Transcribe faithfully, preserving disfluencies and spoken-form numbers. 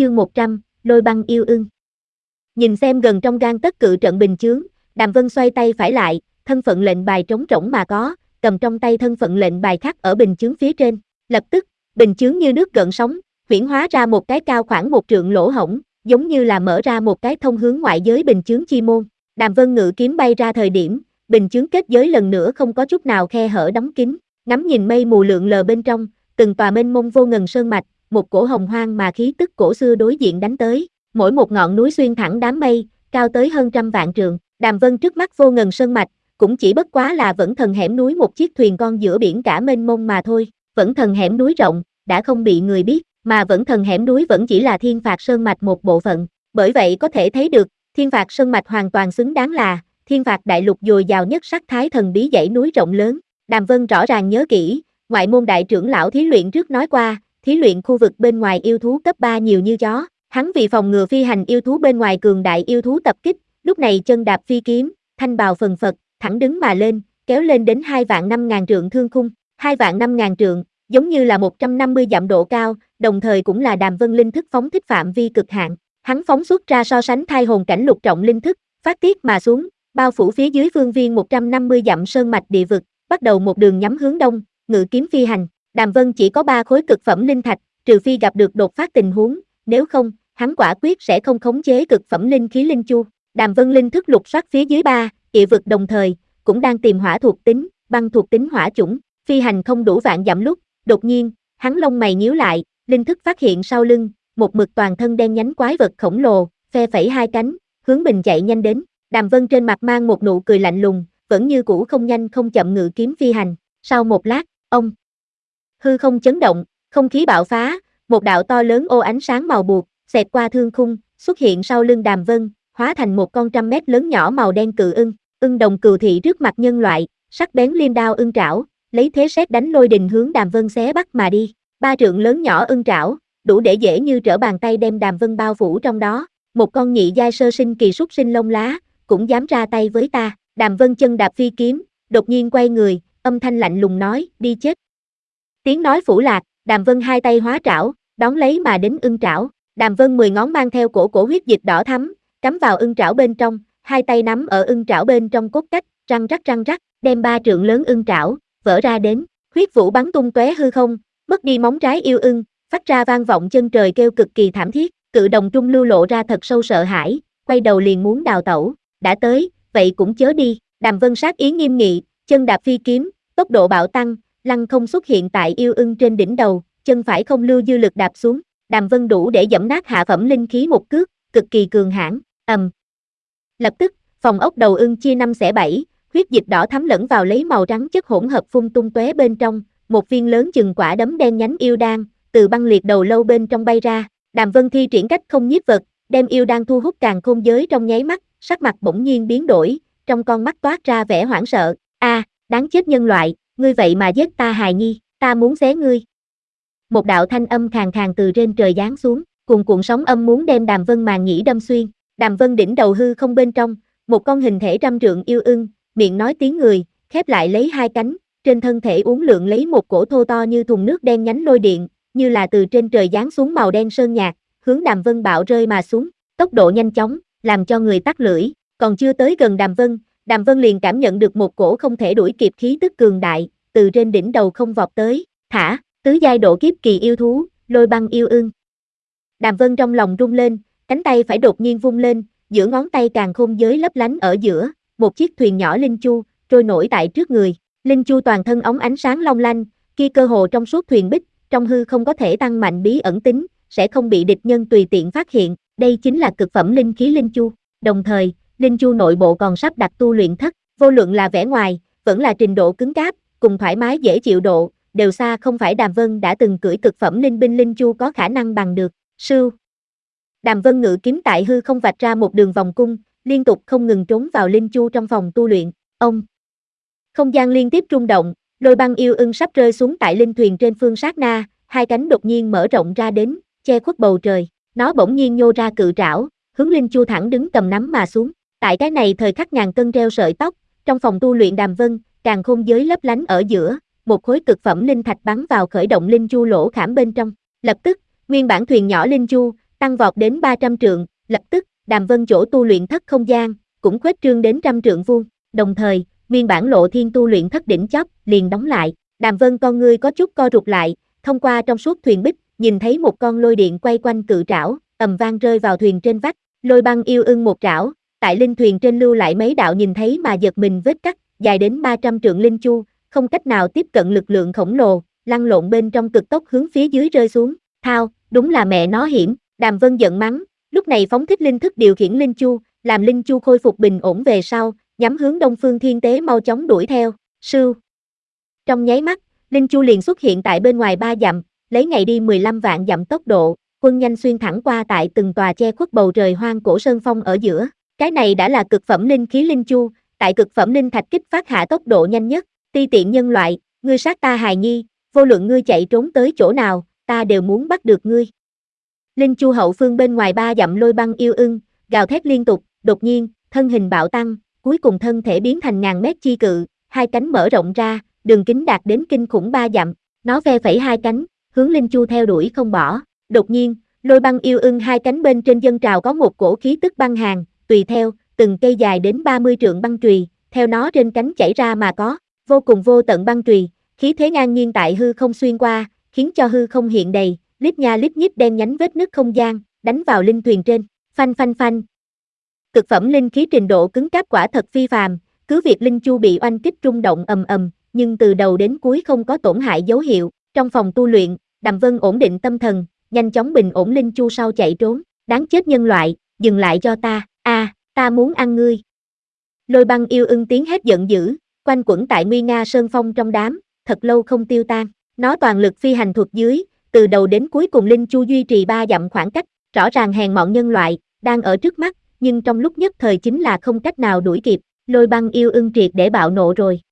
chương một trăm, Lôi băng yêu ưng. Nhìn xem gần trong gang tấc cự trận bình chướng, Đàm Vân xoay tay phải lại, thân phận lệnh bài trống rỗng mà có, cầm trong tay thân phận lệnh bài khắc ở bình chướng phía trên. Lập tức, bình chướng như nước gợn sóng, huyễn hóa ra một cái cao khoảng một trượng lỗ hổng, giống như là mở ra một cái thông hướng ngoại giới bình chướng chi môn. Đàm Vân ngự kiếm bay ra thời điểm, bình chướng kết giới lần nữa không có chút nào khe hở đóng kín, ngắm nhìn mây mù lượn lờ bên trong, từng tòa mênh mông vô ngần sơn mạch, một cổ hồng hoang mà khí tức cổ xưa đối diện đánh tới, mỗi một ngọn núi xuyên thẳng đám mây, cao tới hơn trăm vạn trượng. Đàm Vân trước mắt vô ngần sơn mạch, cũng chỉ bất quá là Vẫn Thần hẻm núi một chiếc thuyền con giữa biển cả mênh mông mà thôi. Vẫn Thần hẻm núi rộng, đã không bị người biết, mà Vẫn Thần hẻm núi vẫn chỉ là Thiên Phạt Sơn mạch một bộ phận. Bởi vậy có thể thấy được, Thiên Phạt Sơn mạch hoàn toàn xứng đáng là Thiên Phạt đại lục dồi dào nhất sắc thái thần bí dãy núi rộng lớn. Đàm Vân rõ ràng nhớ kỹ, ngoại môn đại trưởng lão thí luyện trước nói qua, thí luyện khu vực bên ngoài yêu thú cấp ba nhiều như chó, hắn vì phòng ngừa phi hành yêu thú bên ngoài cường đại yêu thú tập kích, lúc này chân đạp phi kiếm, thanh bào phần phật, thẳng đứng mà lên, kéo lên đến hai vạn năm ngàn trượng thương khung, hai vạn năm ngàn trượng, giống như là một trăm năm mươi dặm độ cao, đồng thời cũng là Đàm Vân linh thức phóng thích phạm vi cực hạn. Hắn phóng xuất ra so sánh thai hồn cảnh lục trọng linh thức, phát tiết mà xuống, bao phủ phía dưới phương viên một trăm năm mươi dặm sơn mạch địa vực, bắt đầu một đường nhắm hướng đông, ngự kiếm phi hành. Đàm Vân chỉ có ba khối cực phẩm linh thạch, trừ phi gặp được đột phát tình huống, nếu không, hắn quả quyết sẽ không khống chế cực phẩm linh khí linh chu. Đàm Vân linh thức lục soát phía dưới ba địa vực đồng thời, cũng đang tìm hỏa thuộc tính, băng thuộc tính hỏa chủng, phi hành không đủ vạn dặm lúc, đột nhiên, hắn lông mày nhíu lại, linh thức phát hiện sau lưng, một mực toàn thân đen nhánh quái vật khổng lồ, phe phẩy hai cánh, hướng mình chạy nhanh đến. Đàm Vân trên mặt mang một nụ cười lạnh lùng, vẫn như cũ không nhanh không chậm ngự kiếm phi hành. Sau một lát, ông hư không chấn động, không khí bạo phá, một đạo to lớn ô ánh sáng màu buộc, xẹt qua thương khung, xuất hiện sau lưng Đàm Vân, hóa thành một con trăm mét lớn nhỏ màu đen cự ưng, ưng đồng cừu thị trước mặt nhân loại, sắc bén liêm đao ưng trảo, lấy thế sét đánh lôi đình hướng Đàm Vân xé bắt mà đi. Ba trượng lớn nhỏ ưng trảo, đủ để dễ như trở bàn tay đem Đàm Vân bao phủ trong đó. Một con nhị giai sơ sinh kỳ súc sinh lông lá, cũng dám ra tay với ta. Đàm Vân chân đạp phi kiếm, đột nhiên quay người, âm thanh lạnh lùng nói, đi chết. Tiếng nói phủ lạc, Đàm Vân hai tay hóa trảo, đón lấy mà đến ưng trảo. Đàm Vân mười ngón mang theo cổ cổ huyết dịch đỏ thắm, cắm vào ưng trảo bên trong, hai tay nắm ở ưng trảo bên trong cốt cách, răng rắc răng rắc, đem ba trượng lớn ưng trảo vỡ ra đến, huyết vũ bắn tung tóe hư không, mất đi móng trái yêu ưng, phát ra vang vọng chân trời kêu cực kỳ thảm thiết. Cự đồng trung lưu lộ ra thật sâu sợ hãi, quay đầu liền muốn đào tẩu. Đã tới, vậy cũng chớ đi. Đàm Vân sát ý nghiêm nghị, chân đạp phi kiếm, tốc độ bạo tăng, lăng không xuất hiện tại yêu ưng trên đỉnh đầu, chân phải không lưu dư lực đạp xuống. Đàm Vân đủ để dẫm nát hạ phẩm linh khí một cước, cực kỳ cường hãn. Ầm. Lập tức, phòng ốc đầu ưng chia năm xẻ bảy, huyết dịch đỏ thắm lẫn vào lấy màu trắng chất hỗn hợp phun tung tóe bên trong, một viên lớn chừng quả đấm đen nhánh yêu đan từ băng liệt đầu lâu bên trong bay ra. Đàm Vân thi triển cách không nhiếp vật, đem yêu đan thu hút càn khôn giới trong nháy mắt, sắc mặt bỗng nhiên biến đổi, trong con mắt toát ra vẻ hoảng sợ. A, à, đáng chết nhân loại, ngươi vậy mà giết ta hài nhi, ta muốn xé ngươi. Một đạo thanh âm khàn khàn từ trên trời giáng xuống, cuồn cuộn sóng âm muốn đem Đàm Vân màng nhĩ đâm xuyên. Đàm Vân đỉnh đầu hư không bên trong, một con hình thể trăm trượng yêu ưng, miệng nói tiếng người, khép lại lấy hai cánh, trên thân thể uốn lượn lấy một cổ thô to như thùng nước đen nhánh lôi điện, như là từ trên trời giáng xuống màu đen sơn nhạt, hướng Đàm Vân bạo rơi mà xuống, tốc độ nhanh chóng, làm cho người tắc lưỡi. Còn chưa tới gần Đàm Vân, Đàm Vân liền cảm nhận được một cổ không thể đuổi kịp khí tức cường đại, từ trên đỉnh đầu không vọt tới. Thả, tứ giai độ kiếp kỳ yêu thú, Lôi băng yêu ưng. Đàm Vân trong lòng rung lên, cánh tay phải đột nhiên vung lên, giữa ngón tay càn khôn giới lấp lánh ở giữa, một chiếc thuyền nhỏ linh chu trôi nổi tại trước người. Linh chu toàn thân óng ánh sáng long lanh, kia cơ hồ trong suốt thuyền bích, trong hư không có thể tăng mạnh bí ẩn tính, sẽ không bị địch nhân tùy tiện phát hiện. Đây chính là cực phẩm linh khí linh chu. Đồng thời, linh chu nội bộ còn sắp đặt tu luyện thất, vô luận là vẻ ngoài, vẫn là trình độ cứng cáp, cùng thoải mái dễ chịu độ, đều xa không phải Đàm Vân đã từng cưỡi cực phẩm linh binh linh chu có khả năng bằng được. Sưu. Đàm Vân ngự kiếm tại hư không vạch ra một đường vòng cung, liên tục không ngừng trốn vào linh chu trong phòng tu luyện. Ông. Không gian liên tiếp rung động, Lôi băng yêu ưng sắp rơi xuống tại linh thuyền trên phương sát na, hai cánh đột nhiên mở rộng ra đến, che khuất bầu trời. Nó bỗng nhiên nhô ra cự trảo, hướng linh chu thẳng đứng cầm nắm mà xuống. Tại cái này thời khắc ngàn cân treo sợi tóc, trong phòng tu luyện Đàm Vân, càn khôn giới lấp lánh ở giữa, một khối cực phẩm linh thạch bắn vào khởi động linh chu lỗ khảm bên trong. Lập tức, nguyên bản thuyền nhỏ linh chu, tăng vọt đến ba trăm trượng, lập tức, Đàm Vân chỗ tu luyện thất không gian, cũng khuếch trương đến trăm trượng vuông, đồng thời, nguyên bản Lộ Thiên tu luyện thất đỉnh chóp, liền đóng lại, Đàm Vân con ngươi có chút co rụt lại, thông qua trong suốt thuyền bích, nhìn thấy một con lôi điện quay quanh cự trảo, ầm vang rơi vào thuyền trên vách, Lôi Băng yêu ưng một trảo, tại linh thuyền trên lưu lại mấy đạo nhìn thấy mà giật mình vết cắt, dài đến ba trăm trượng linh chu, không cách nào tiếp cận lực lượng khổng lồ, lăn lộn bên trong cực tốc hướng phía dưới rơi xuống, thao, đúng là mẹ nó hiểm, Đàm Vân giận mắng, lúc này phóng thích linh thức điều khiển linh chu, làm linh chu khôi phục bình ổn về sau, nhắm hướng Đông Phương Thiên Tế mau chóng đuổi theo, sưu. Trong nháy mắt, linh chu liền xuất hiện tại bên ngoài ba dặm, lấy ngày đi mười lăm vạn dặm tốc độ, quân nhanh xuyên thẳng qua tại từng tòa che khuất bầu trời hoang cổ sơn phong ở giữa. Cái này đã là cực phẩm linh khí linh chu, tại cực phẩm linh thạch kích phát hạ tốc độ nhanh nhất, ti tiện nhân loại, ngươi sát ta hài nhi, vô luận ngươi chạy trốn tới chỗ nào, ta đều muốn bắt được ngươi. Linh chu hậu phương bên ngoài ba dặm Lôi Băng yêu ưng, gào thét liên tục, đột nhiên, thân hình bạo tăng, cuối cùng thân thể biến thành ngàn mét chi cự, hai cánh mở rộng ra, đường kính đạt đến kinh khủng ba dặm, nó ve phẩy hai cánh, hướng linh chu theo đuổi không bỏ. Đột nhiên, Lôi Băng yêu ưng hai cánh bên trên dâng trào có một cổ khí tức băng hàn, tùy theo, từng cây dài đến ba mươi trượng băng chùy, theo nó trên cánh chảy ra mà có, vô cùng vô tận băng chùy, khí thế ngang nhiên tại hư không xuyên qua, khiến cho hư không hiện đầy, lít nha lít nhít đen nhánh vết nứt không gian, đánh vào linh thuyền trên, phanh phanh phanh. Cực phẩm linh khí trình độ cứng cáp quả thật phi phàm, cứ việc linh chu bị oanh kích rung động ầm ầm, nhưng từ đầu đến cuối không có tổn hại dấu hiệu. Trong phòng tu luyện, Đàm Vân ổn định tâm thần, nhanh chóng bình ổn linh chu sau chạy trốn, đáng chết nhân loại, dừng lại cho ta, a, à, ta muốn ăn ngươi. Lôi Băng yêu ưng tiếng hét giận dữ, quanh quẩn tại nguy nga sơn phong trong đám, thật lâu không tiêu tan. Nó toàn lực phi hành thuật dưới, từ đầu đến cuối cùng linh chu duy trì ba dặm khoảng cách, rõ ràng hèn mọn nhân loại, đang ở trước mắt, nhưng trong lúc nhất thời chính là không cách nào đuổi kịp. Lôi Băng yêu ưng triệt để bạo nộ rồi.